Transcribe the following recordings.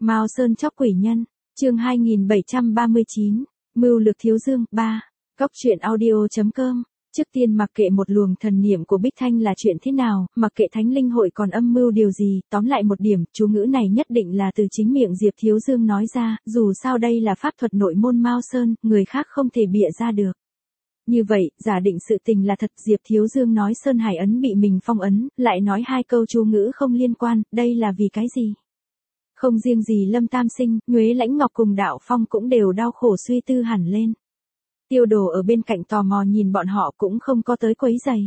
Mao Sơn chóc quỷ nhân, chương 2739, mưu lược Thiếu Dương, 3. Góc truyện audio.com. Trước tiên mặc kệ một luồng thần niệm của Bích Thanh là chuyện thế nào, mặc kệ Thánh Linh Hội còn âm mưu điều gì, tóm lại một điểm, chú ngữ này nhất định là từ chính miệng Diệp Thiếu Dương nói ra, dù sao đây là pháp thuật nội môn Mao Sơn, người khác không thể bịa ra được. Như vậy, giả định sự tình là thật, Diệp Thiếu Dương nói Sơn Hải ấn bị mình phong ấn, lại nói hai câu chú ngữ không liên quan, đây là vì cái gì? Không riêng gì Lâm Tam Sinh, Nhuế Lãnh Ngọc cùng Đạo Phong cũng đều đau khổ suy tư hẳn lên. Tiêu Đồ ở bên cạnh tò mò nhìn bọn họ cũng không có tới quấy giày.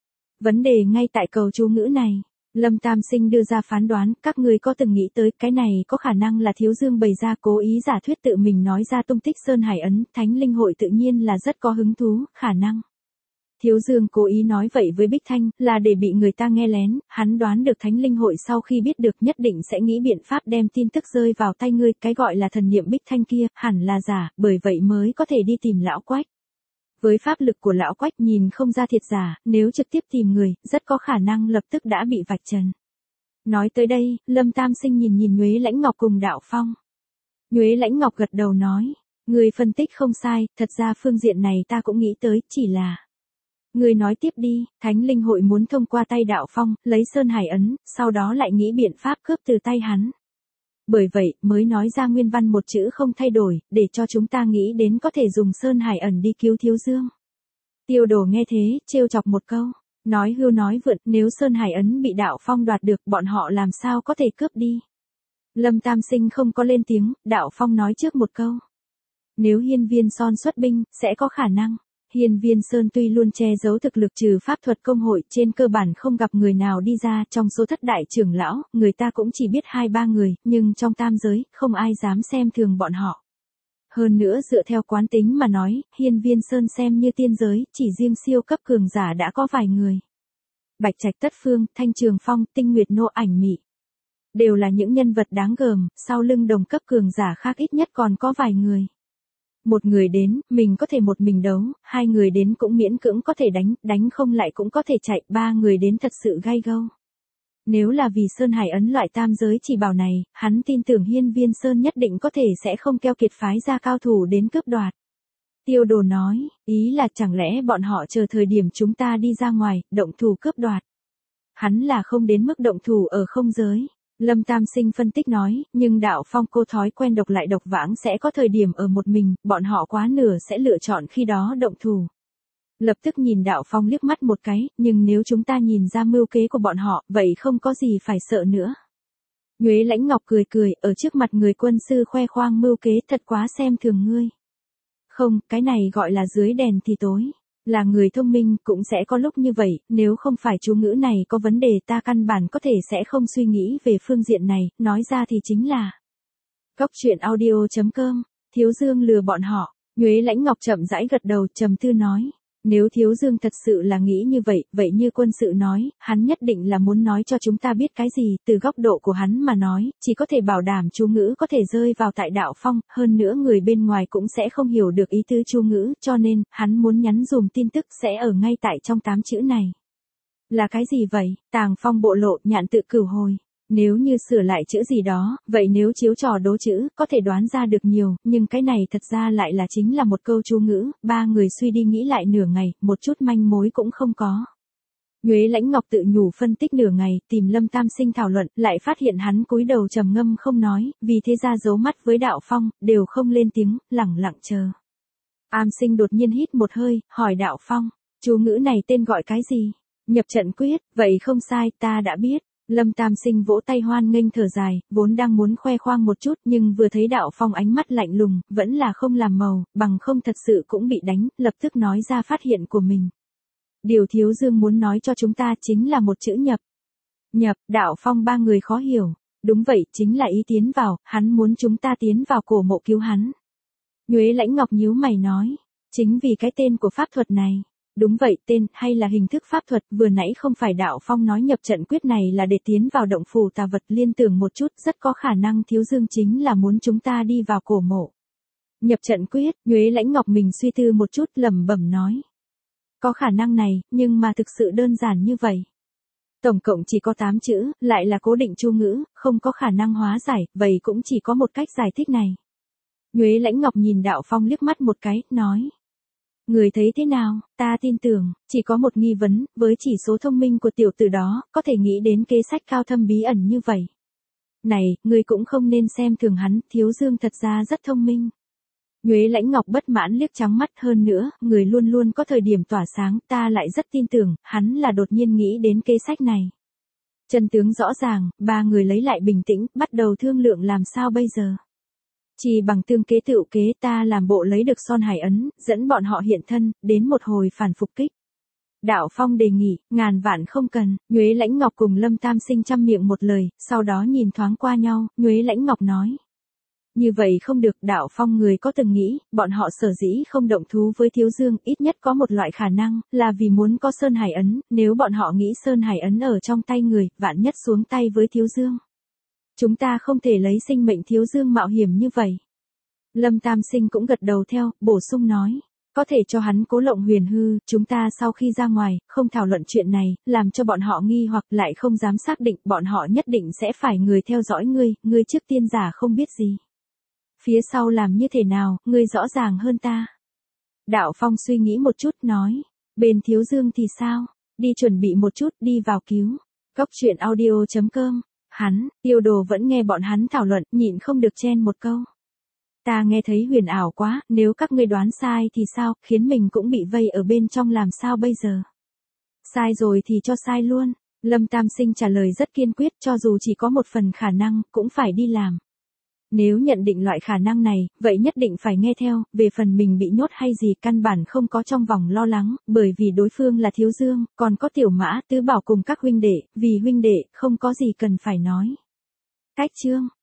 Vấn đề ngay tại câu chú ngữ này. Lâm Tam Sinh đưa ra phán đoán, các ngươi có từng nghĩ tới cái này có khả năng là Thiếu Dương bày ra cố ý giả thuyết tự mình nói ra tung tích Sơn Hải ấn, Thánh Linh Hội tự nhiên là rất có hứng thú, khả năng. Thiếu Dương cố ý nói vậy với Bích Thanh, là để bị người ta nghe lén, hắn đoán được Thánh Linh Hội sau khi biết được nhất định sẽ nghĩ biện pháp đem tin tức rơi vào tay ngươi, cái gọi là thần niệm Bích Thanh kia, hẳn là giả, bởi vậy mới có thể đi tìm lão Quách. Với pháp lực của lão Quách nhìn không ra thiệt giả, nếu trực tiếp tìm người, rất có khả năng lập tức đã bị vạch trần. Nói tới đây, Lâm Tam Sinh nhìn Nhuế Lãnh Ngọc cùng Đạo Phong. Nhuế Lãnh Ngọc gật đầu nói, người phân tích không sai, thật ra phương diện này ta cũng nghĩ tới, chỉ là... Người nói tiếp đi, Thánh Linh Hội muốn thông qua tay Đạo Phong, lấy Sơn Hải ấn, sau đó lại nghĩ biện pháp cướp từ tay hắn. Bởi vậy, mới nói ra nguyên văn một chữ không thay đổi, để cho chúng ta nghĩ đến có thể dùng Sơn Hải ẩn đi cứu Thiếu Dương. Tiêu Đồ nghe thế, trêu chọc một câu, nói hưu nói vượn, nếu Sơn Hải ấn bị Đạo Phong đoạt được, bọn họ làm sao có thể cướp đi. Lâm Tam Sinh không có lên tiếng, Đạo Phong nói trước một câu. Nếu Hiên Viên Son xuất binh, sẽ có khả năng. Hiên Viên Sơn tuy luôn che giấu thực lực trừ pháp thuật công hội, trên cơ bản không gặp người nào đi ra, trong số thất đại trưởng lão, người ta cũng chỉ biết 2-3 người, nhưng trong tam giới, không ai dám xem thường bọn họ. Hơn nữa dựa theo quán tính mà nói, Hiên Viên Sơn xem như tiên giới, chỉ riêng siêu cấp cường giả đã có vài người. Bạch Trạch Tất Phương, Thanh Trường Phong, Tinh Nguyệt Nô Ảnh Mị. Đều là những nhân vật đáng gờm, sau lưng đồng cấp cường giả khác ít nhất còn có vài người. Một người đến, mình có thể một mình đấu, hai người đến cũng miễn cưỡng có thể đánh không lại cũng có thể chạy, ba người đến thật sự gay gâu. Nếu là vì Sơn Hải ấn loại tam giới chỉ bảo này, hắn tin tưởng Hiên Viên Sơn nhất định có thể sẽ không keo kiệt phái ra cao thủ đến cướp đoạt. Tiêu Đồ nói, ý là chẳng lẽ bọn họ chờ thời điểm chúng ta đi ra ngoài, động thủ cướp đoạt. Hắn là không đến mức động thủ ở không giới. Lâm Tam Sinh phân tích nói, nhưng Đạo Phong cô thói quen độc lại độc vãng sẽ có thời điểm ở một mình, bọn họ quá nửa sẽ lựa chọn khi đó động thủ. Lập tức nhìn Đạo Phong liếc mắt một cái, nhưng nếu chúng ta nhìn ra mưu kế của bọn họ, vậy không có gì phải sợ nữa. Nhuế Lãnh Ngọc cười cười, ở trước mặt người quân sư khoe khoang mưu kế thật quá xem thường ngươi. Không, cái này gọi là dưới đèn thì tối. Là người thông minh cũng sẽ có lúc như vậy, nếu không phải chú ngữ này có vấn đề ta căn bản có thể sẽ không suy nghĩ về phương diện này, nói ra thì chính là. Góc truyện audio.com, Thiếu Dương lừa bọn họ, Nhuế Lãnh Ngọc chậm rãi gật đầu trầm tư nói. Nếu Thiếu Dương thật sự là nghĩ như vậy, vậy như quân sự nói, hắn nhất định là muốn nói cho chúng ta biết cái gì, từ góc độ của hắn mà nói, chỉ có thể bảo đảm chú ngữ có thể rơi vào tại Đạo Phong, hơn nữa người bên ngoài cũng sẽ không hiểu được ý tứ chú ngữ, cho nên, hắn muốn nhắn dùm tin tức sẽ ở ngay tại trong 8 chữ này. Là cái gì vậy? Tàng Phong bộ lộ, nhạn tự cửu hồi. Nếu như sửa lại chữ gì đó, vậy nếu chiếu trò đố chữ, có thể đoán ra được nhiều, nhưng cái này thật ra lại là chính là một câu chú ngữ, ba người suy đi nghĩ lại nửa ngày, một chút manh mối cũng không có. Nhuế Lãnh Ngọc tự nhủ phân tích nửa ngày, tìm Lâm Tam Sinh thảo luận, lại phát hiện hắn cúi đầu trầm ngâm không nói, vì thế ra giấu mắt với Đạo Phong, đều không lên tiếng, lẳng lặng chờ. Am Sinh đột nhiên hít một hơi, hỏi Đạo Phong, chú ngữ này tên gọi cái gì? Nhập trận quyết, vậy không sai, ta đã biết. Lâm Tam Sinh vỗ tay hoan nghênh thở dài, vốn đang muốn khoe khoang một chút nhưng vừa thấy Đạo Phong ánh mắt lạnh lùng, vẫn là không làm màu, bằng không thật sự cũng bị đánh, lập tức nói ra phát hiện của mình. Điều Thiếu Dương muốn nói cho chúng ta chính là một chữ nhập. Nhập, Đạo Phong ba người khó hiểu. Đúng vậy, chính là ý tiến vào, hắn muốn chúng ta tiến vào cổ mộ cứu hắn. Nhuế Lãnh Ngọc nhíu mày nói, chính vì cái tên của pháp thuật này. Đúng vậy, tên, hay là hình thức pháp thuật, vừa nãy không phải Đạo Phong nói nhập trận quyết này là để tiến vào động phủ tà vật, liên tưởng một chút, rất có khả năng Thiếu Dương chính là muốn chúng ta đi vào cổ mộ. Nhập trận quyết, Nhuế Lãnh Ngọc mình suy tư một chút lẩm bẩm nói. Có khả năng này, nhưng mà thực sự đơn giản như vậy. Tổng cộng chỉ có 8 chữ, lại là cố định chu ngữ, không có khả năng hóa giải, vậy cũng chỉ có một cách giải thích này. Nhuế Lãnh Ngọc nhìn Đạo Phong liếc mắt một cái, nói. Người thấy thế nào, ta tin tưởng, chỉ có một nghi vấn, với chỉ số thông minh của tiểu tử đó, có thể nghĩ đến kế sách cao thâm bí ẩn như vậy. Này, người cũng không nên xem thường hắn, Thiếu Dương thật ra rất thông minh. Nhuế Lãnh Ngọc bất mãn liếc trắng mắt, hơn nữa, người luôn luôn có thời điểm tỏa sáng, ta lại rất tin tưởng, hắn là đột nhiên nghĩ đến kế sách này. Chân tướng rõ ràng, ba người lấy lại bình tĩnh, bắt đầu thương lượng làm sao bây giờ. Chỉ bằng tương kế tựu kế, ta làm bộ lấy được son hải ấn, dẫn bọn họ hiện thân, đến một hồi phản phục kích. Đạo Phong đề nghị, ngàn vạn không cần. Nhuế Lãnh Ngọc cùng Lâm Tam Sinh chăm miệng một lời, sau đó nhìn thoáng qua nhau, Nhuế Lãnh Ngọc nói. Như vậy không được, Đạo Phong người có từng nghĩ, bọn họ sở dĩ không động thú với Thiếu Dương, ít nhất có một loại khả năng, là vì muốn có Sơn Hải Ấn, nếu bọn họ nghĩ Sơn Hải Ấn ở trong tay người, vạn nhất xuống tay với Thiếu Dương. Chúng ta không thể lấy sinh mệnh Thiếu Dương mạo hiểm như vậy. Lâm Tam Sinh cũng gật đầu theo, bổ sung nói. Có thể cho hắn cố lộng huyền hư, chúng ta sau khi ra ngoài, không thảo luận chuyện này, làm cho bọn họ nghi hoặc lại không dám xác định, bọn họ nhất định sẽ phải người theo dõi ngươi trước tiên giả không biết gì. Phía sau làm như thế nào, ngươi rõ ràng hơn ta. Đạo Phong suy nghĩ một chút, nói, bên Thiếu Dương thì sao, đi chuẩn bị một chút, đi vào cứu. Góc truyện audio.com, hắn, Tiêu Đồ vẫn nghe bọn hắn thảo luận, nhịn không được chen một câu. Ta nghe thấy huyền ảo quá, nếu các ngươi đoán sai thì sao, khiến mình cũng bị vây ở bên trong làm sao bây giờ. Sai rồi thì cho sai luôn. Lâm Tam Sinh trả lời rất kiên quyết, cho dù chỉ có một phần khả năng, cũng phải đi làm. Nếu nhận định loại khả năng này, vậy nhất định phải nghe theo, về phần mình bị nhốt hay gì căn bản không có trong vòng lo lắng, bởi vì đối phương là Thiếu Dương, còn có Tiểu Mã, Tứ Bảo cùng các huynh đệ, vì huynh đệ, không có gì cần phải nói. Cách chương.